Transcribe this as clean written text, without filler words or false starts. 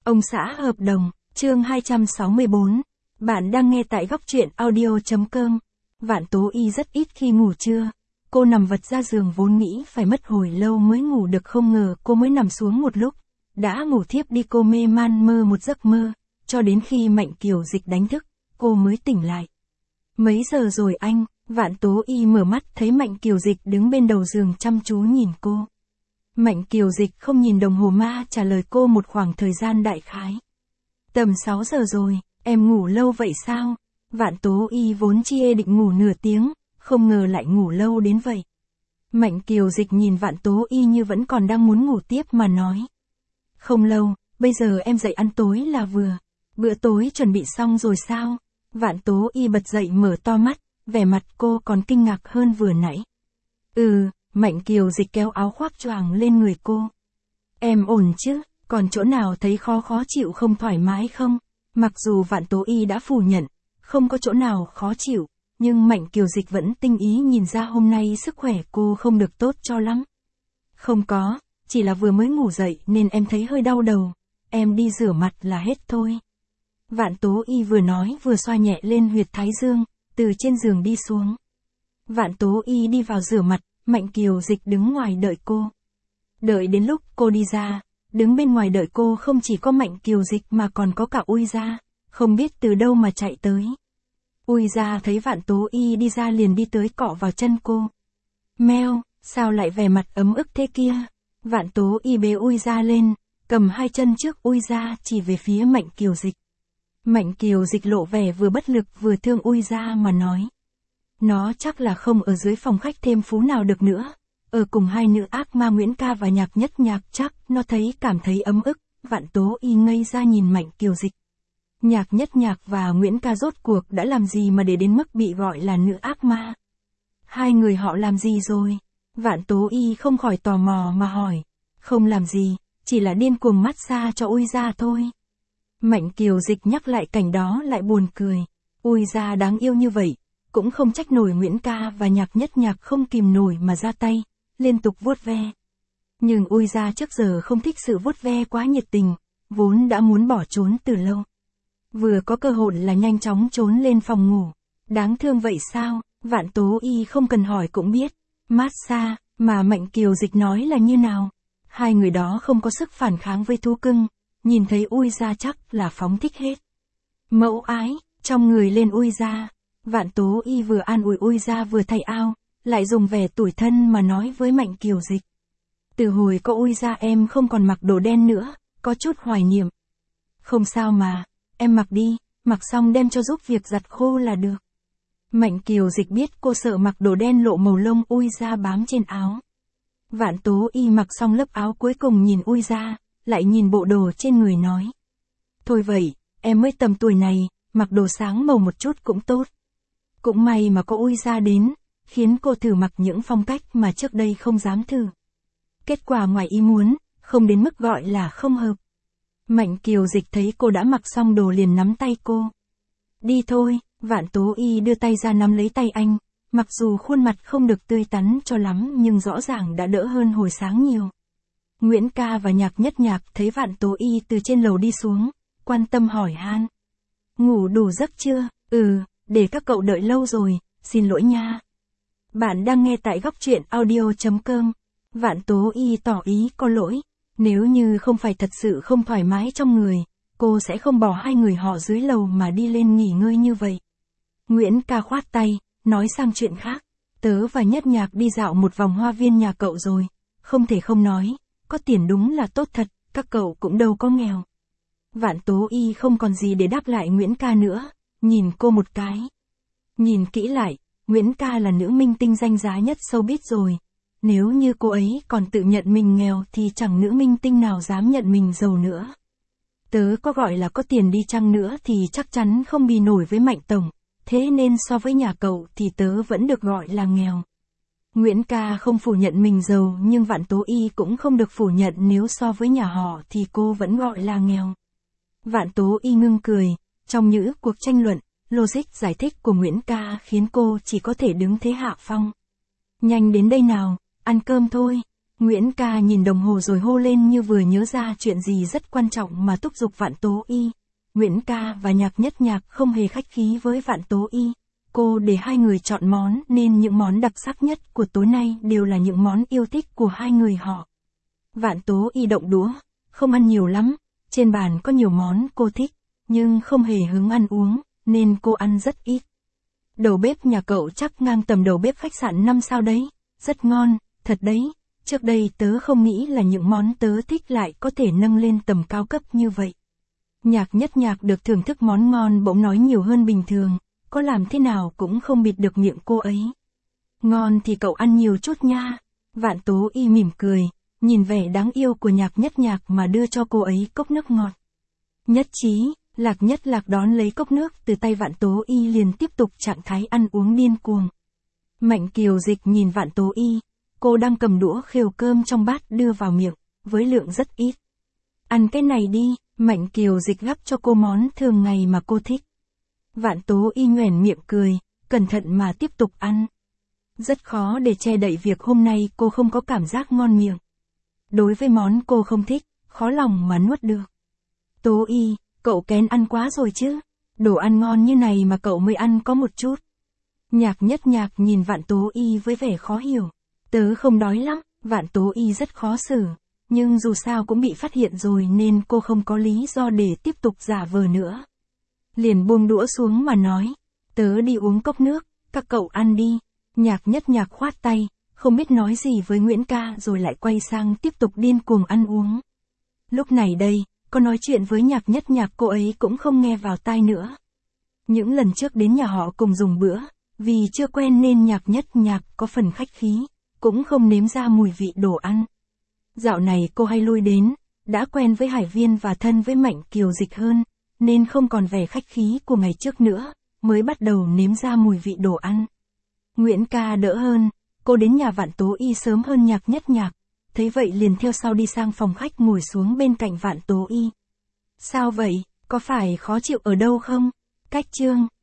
Ông xã hợp đồng, chương 264. Bạn đang nghe tại góc truyện audio.com. Vạn Tố Y rất ít khi ngủ trưa. Cô nằm vật ra giường vốn nghĩ phải mất hồi lâu mới ngủ được, không ngờ cô mới nằm xuống một lúc. Đã ngủ thiếp đi, cô mê man mơ một giấc mơ. Cho đến khi Mạnh Kiều Dịch đánh thức, cô mới tỉnh lại. Mấy giờ rồi anh? Vạn Tố Y mở mắt thấy Mạnh Kiều Dịch đứng bên đầu giường chăm chú nhìn cô. Mạnh Kiều Dịch không nhìn đồng hồ mà trả lời cô một khoảng thời gian đại khái. Tầm 6 giờ rồi, em ngủ lâu vậy sao? Vạn Tố Y vốn chia định ngủ nửa tiếng, không ngờ lại ngủ lâu đến vậy. Mạnh Kiều Dịch nhìn Vạn Tố Y như vẫn còn đang muốn ngủ tiếp mà nói. Không lâu, bây giờ em dậy ăn tối là vừa. Bữa tối chuẩn bị xong rồi sao? Vạn Tố Y bật dậy mở to mắt, vẻ mặt cô còn kinh ngạc hơn vừa nãy. Mạnh Kiều Dịch kéo áo khoác choàng lên người cô. Em ổn chứ, còn chỗ nào thấy khó chịu không thoải mái không? Mặc dù Vạn Tố Y đã phủ nhận, không có chỗ nào khó chịu, nhưng Mạnh Kiều Dịch vẫn tinh ý nhìn ra hôm nay sức khỏe cô không được tốt cho lắm. Không có, chỉ là vừa mới ngủ dậy nên em thấy hơi đau đầu, em đi rửa mặt là hết thôi. Vạn Tố Y vừa nói vừa xoa nhẹ lên huyệt thái dương, từ trên giường đi xuống. Vạn Tố Y đi vào rửa mặt, Mạnh Kiều Dịch đứng ngoài đợi cô. Đợi đến lúc cô đi ra, đứng bên ngoài đợi cô không chỉ có Mạnh Kiều Dịch mà còn có cả Ui Gia, không biết từ đâu mà chạy tới. Ui Gia thấy Vạn Tố Y đi ra liền đi tới cọ vào chân cô. Meo, sao lại vẻ mặt ấm ức thế kia? Vạn Tố Y bế Ui Gia lên, cầm hai chân trước Ui Gia chỉ về phía Mạnh Kiều Dịch. Mạnh Kiều Dịch lộ vẻ vừa bất lực vừa thương Ui Gia mà nói. Nó chắc là không ở dưới phòng khách thêm phú nào được nữa. Ở cùng hai nữ ác ma Nguyễn Ca và Nhạc Nhất Nhạc chắc nó cảm thấy ấm ức. Vạn Tố Y ngây ra nhìn Mạnh Kiều Dịch. Nhạc Nhất Nhạc và Nguyễn Ca rốt cuộc đã làm gì mà để đến mức bị gọi là nữ ác ma? Hai người họ làm gì rồi? Vạn Tố Y không khỏi tò mò mà hỏi. Không làm gì, chỉ là điên cuồng massage cho Ui Gia thôi. Mạnh Kiều Dịch nhắc lại cảnh đó lại buồn cười. Ui Gia đáng yêu như vậy, cũng không trách nổi Nguyễn Ca và Nhạc Nhất Nhạc không kìm nổi mà ra tay, liên tục vuốt ve. Nhưng Ui Gia trước giờ không thích sự vuốt ve quá nhiệt tình, vốn đã muốn bỏ trốn từ lâu. Vừa có cơ hội là nhanh chóng trốn lên phòng ngủ. Đáng thương vậy sao? Vạn Tố Y không cần hỏi cũng biết. Massage, mà Mạnh Kiều Dịch nói là như nào? Hai người đó không có sức phản kháng với thú cưng, nhìn thấy Ui Gia chắc là phóng thích hết. Mẫu ái, trong người lên Ui Gia. Vạn Tố Y vừa an ủi Ui Gia vừa thay ao, lại dùng vẻ tủi thân mà nói với Mạnh Kiều Dịch. Từ hồi có Ui Gia em không còn mặc đồ đen nữa, có chút hoài niệm. Không sao mà, em mặc đi, mặc xong đem cho giúp việc giặt khô là được. Mạnh Kiều Dịch biết cô sợ mặc đồ đen lộ màu lông Ui Gia bám trên áo. Vạn Tố Y mặc xong lớp áo cuối cùng nhìn Ui Gia, lại nhìn bộ đồ trên người nói. Thôi vậy, em mới tầm tuổi này, mặc đồ sáng màu một chút cũng tốt. Cũng may mà có Ui Gia đến, khiến cô thử mặc những phong cách mà trước đây không dám thử. Kết quả ngoài ý muốn, không đến mức gọi là không hợp. Mạnh Kiều Dịch thấy cô đã mặc xong đồ liền nắm tay cô. Đi thôi, Vạn Tố Y đưa tay ra nắm lấy tay anh, mặc dù khuôn mặt không được tươi tắn cho lắm nhưng rõ ràng đã đỡ hơn hồi sáng nhiều. Nguyễn Ca và Nhạc Nhất Nhạc thấy Vạn Tố Y từ trên lầu đi xuống, quan tâm hỏi han. Ngủ đủ giấc chưa? Để các cậu đợi lâu rồi, xin lỗi nha. Bạn đang nghe tại góc truyện audio.com. Vạn Tố Y tỏ ý có lỗi. Nếu như không phải thật sự không thoải mái trong người, cô sẽ không bỏ hai người họ dưới lầu mà đi lên nghỉ ngơi như vậy. Nguyễn Ca khoát tay, nói sang chuyện khác. Tớ và Nhất Nhạc đi dạo một vòng hoa viên nhà cậu rồi. Không thể không nói, có tiền đúng là tốt thật, các cậu cũng đâu có nghèo. Vạn Tố Y không còn gì để đáp lại Nguyễn Ca nữa, nhìn cô một cái. Nhìn kỹ lại, Nguyễn Ca là nữ minh tinh danh giá nhất showbiz rồi. Nếu như cô ấy còn tự nhận mình nghèo thì chẳng nữ minh tinh nào dám nhận mình giàu nữa. Tớ có gọi là có tiền đi chăng nữa thì chắc chắn không bì nổi với Mạnh Tổng, thế nên so với nhà cậu thì tớ vẫn được gọi là nghèo. Nguyễn Ca không phủ nhận mình giàu nhưng Vạn Tố Y cũng không được phủ nhận nếu so với nhà họ thì cô vẫn gọi là nghèo. Vạn Tố Y ngưng cười, trong những cuộc tranh luận, logic giải thích của Nguyễn Ca khiến cô chỉ có thể đứng thế hạ phong. Nhanh đến đây nào, ăn cơm thôi. Nguyễn ca nhìn đồng hồ rồi hô lên như vừa nhớ ra chuyện gì rất quan trọng mà thúc giục Vạn Tố Y. Nguyễn ca và Nhạc Nhất Nhạc không hề khách khí với Vạn Tố Y. Cô để hai người chọn món nên những món đặc sắc nhất của tối nay đều là những món yêu thích của hai người họ. Vạn Tố Y động đũa, không ăn nhiều lắm, trên bàn có nhiều món cô thích, nhưng không hề hứng ăn uống, nên cô ăn rất ít. Đầu bếp nhà cậu chắc ngang tầm đầu bếp khách sạn 5 sao đấy, rất ngon, thật đấy, trước đây tớ không nghĩ là những món tớ thích lại có thể nâng lên tầm cao cấp như vậy. Nhạc Nhất Nhạc được thưởng thức món ngon bỗng nói nhiều hơn bình thường, có làm thế nào cũng không bịt được miệng cô ấy. Ngon thì cậu ăn nhiều chút nha. Vạn Tố Y mỉm cười, nhìn vẻ đáng yêu của Nhạc Nhất Nhạc mà đưa cho cô ấy cốc nước ngọt. Nhất trí, Lạc Nhất Lạc đón lấy cốc nước từ tay Vạn Tố Y liền tiếp tục trạng thái ăn uống điên cuồng. Mạnh Kiều Dịch nhìn Vạn Tố Y, cô đang cầm đũa khều cơm trong bát đưa vào miệng, với lượng rất ít. Ăn cái này đi, Mạnh Kiều Dịch gắp cho cô món thường ngày mà cô thích. Vạn Tố Y nhoẻn miệng cười, cẩn thận mà tiếp tục ăn. Rất khó để che đậy việc hôm nay cô không có cảm giác ngon miệng. Đối với món cô không thích, khó lòng mà nuốt được. Tố Y, cậu kén ăn quá rồi chứ. Đồ ăn ngon như này mà cậu mới ăn có một chút. Nhạc Nhất Nhạc nhìn Vạn Tố Y với vẻ khó hiểu. Tớ không đói lắm, Vạn Tố Y rất khó xử. Nhưng dù sao cũng bị phát hiện rồi nên cô không có lý do để tiếp tục giả vờ nữa. Liền buông đũa xuống mà nói. Tớ đi uống cốc nước, các cậu ăn đi. Nhạc Nhất Nhạc khoát tay, không biết nói gì với Nguyễn ca rồi lại quay sang tiếp tục điên cuồng ăn uống. Lúc này đây, có nói chuyện với Nhạc Nhất Nhạc cô ấy cũng không nghe vào tai nữa. Những lần trước đến nhà họ cùng dùng bữa, vì chưa quen nên Nhạc Nhất Nhạc có phần khách khí, cũng không nếm ra mùi vị đồ ăn. Dạo này cô hay lui đến, đã quen với Hải Viên và thân với Mạnh Kiều Dịch hơn, nên không còn vẻ khách khí của ngày trước nữa, mới bắt đầu nếm ra mùi vị đồ ăn. Nguyễn ca đỡ hơn, cô đến nhà Vạn Tố Y sớm hơn Nhạc Nhất Nhạc, thấy vậy liền theo sau đi sang phòng khách ngồi xuống bên cạnh Vạn Tố Y. Sao vậy, có phải khó chịu ở đâu không? Cách chương